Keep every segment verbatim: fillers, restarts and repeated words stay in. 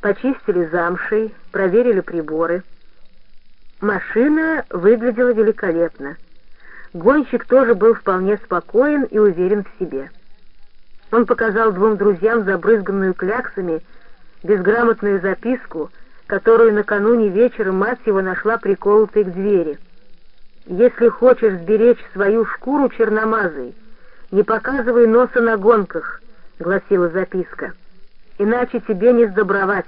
почистили замшей, проверили приборы. Машина выглядела великолепно. Гонщик тоже был вполне спокоен и уверен в себе. Он показал двум друзьям забрызганную кляксами безграмотную записку, которую накануне вечером мать его нашла приколотой к двери. «Если хочешь сберечь свою шкуру черномазой, не показывай носа на гонках», — гласила записка, — «иначе тебе не сдобровать».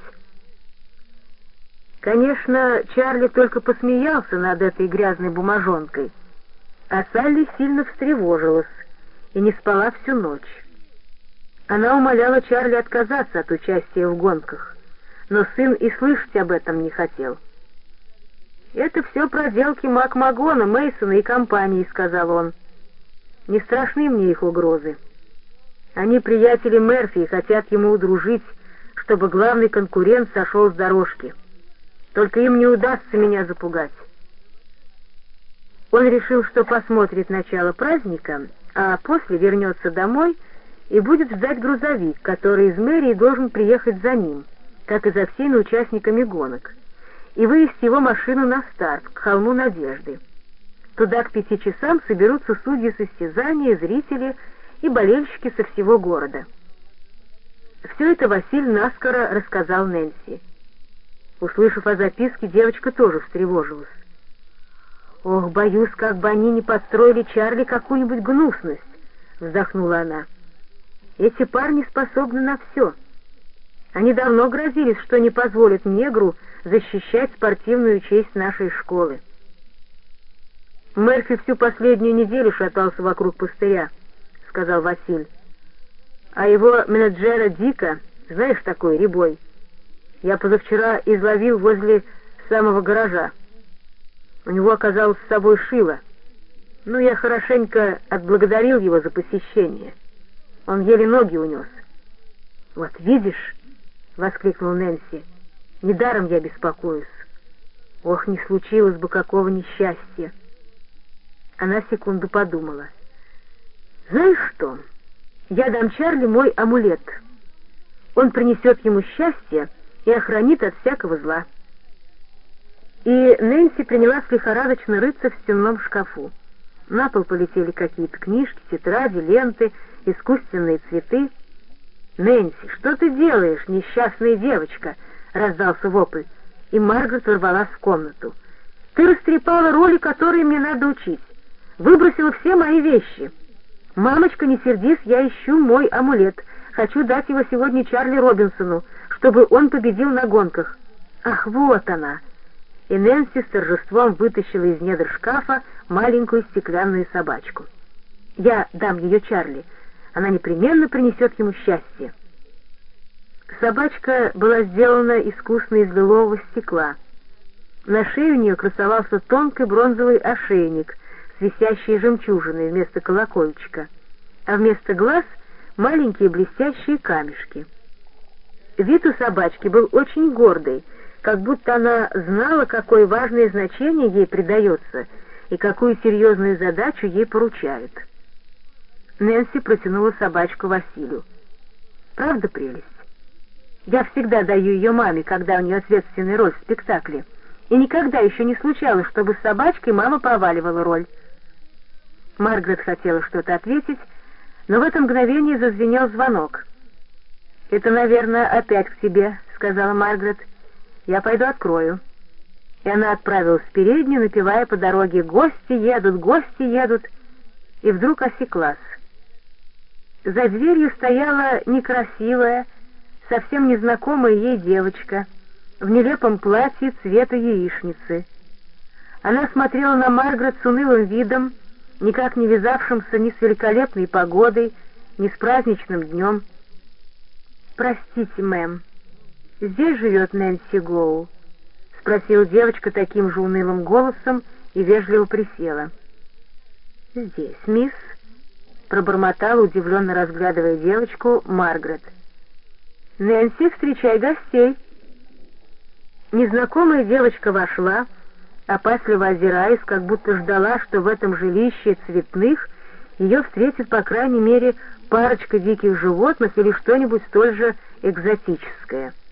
Конечно, Чарли только посмеялся над этой грязной бумажонкой, а Салли сильно встревожилась и не спала всю ночь. Она умоляла Чарли отказаться от участия в гонках, но сын и слышать об этом не хотел. «Это все проделки Макмагона, Мейсона и компании», — сказал он. «Не страшны мне их угрозы. Они приятели Мерфи и хотят ему удружить, чтобы главный конкурент сошел с дорожки. Только им не удастся меня запугать». Он решил, что посмотрит начало праздника, а после вернется домой и будет ждать грузовик, который из мэрии должен приехать за ним, как и за всеми участниками гонок, и вывести его машину на старт, к холму Надежды. Туда к пяти часам соберутся судьи состязания, зрители и болельщики со всего города. Все это Василь наскоро рассказал Нэнси. Услышав о записке, девочка тоже встревожилась. «Ох, боюсь, как бы они не подстроили Чарли какую-нибудь гнусность», — вздохнула она. «Эти парни способны на все. Они давно грозились, что не позволят негру защищать спортивную честь нашей школы». «Мерфи всю последнюю неделю шатался вокруг пустыря», — сказал Василь. «А его менеджера Дика, знаешь, такой рябой, я позавчера изловил возле самого гаража. У него оказалось с собой шило. Ну, я хорошенько отблагодарил его за посещение. Он еле ноги унес». «Вот видишь», — воскликнул Нэнси, — «недаром я беспокоюсь. Ох, не случилось бы какого несчастья». Она секунду подумала. «Знаешь что? Я дам Чарли мой амулет. Он принесет ему счастье и охранит от всякого зла». И Нэнси принялась лихорадочно рыться в стенном шкафу. На пол полетели какие-то книжки, тетради, ленты, искусственные цветы. «Нэнси, что ты делаешь, несчастная девочка?» — раздался вопль, и Маргарет ворвалась в комнату. «Ты растрепала роли, которые мне надо учить. Выбросила все мои вещи. Мамочка, не сердись, я ищу мой амулет. Хочу дать его сегодня Чарли Робинсону, чтобы он победил на гонках. Ах, вот она!» И Нэнси с торжеством вытащила из недр шкафа маленькую стеклянную собачку. «Я дам ее Чарли. Она непременно принесет ему счастье». Собачка была сделана искусно из лилового стекла. На шее у нее красовался тонкий бронзовый ошейник с висящей жемчужиной вместо колокольчика, а вместо глаз маленькие блестящие камешки. Вид у собачки был очень гордый, как будто она знала, какое важное значение ей придается и какую серьезную задачу ей поручают. Нэнси протянула собачку Василию. «Правда прелесть? Я всегда даю ее маме, когда у нее ответственная роль в спектакле, и никогда еще не случалось, чтобы с собачкой мама проваливала роль». Маргарет хотела что-то ответить, но в это мгновение зазвенел звонок. «Это, наверное, опять к тебе», — сказала Маргарет. «Я пойду открою». И она отправилась в переднюю, напевая по дороге «Гости едут, гости едут», и вдруг осеклась. За дверью стояла некрасивая, совсем незнакомая ей девочка в нелепом платье цвета яичницы. Она смотрела на Маргарет с унылым видом, никак не вязавшимся ни с великолепной погодой, ни с праздничным днем. «Простите, мэм, здесь живет Нэнси Гоу?» — спросила девочка таким же унылым голосом и вежливо присела. «Здесь, мисс», — пробормотала, удивленно разглядывая девочку, Маргарет. «Нэнси, встречай гостей». Незнакомая девочка вошла, опасливо озираясь, как будто ждала, что в этом жилище цветных ее встретит, по крайней мере, парочка диких животных или что-нибудь столь же экзотическое.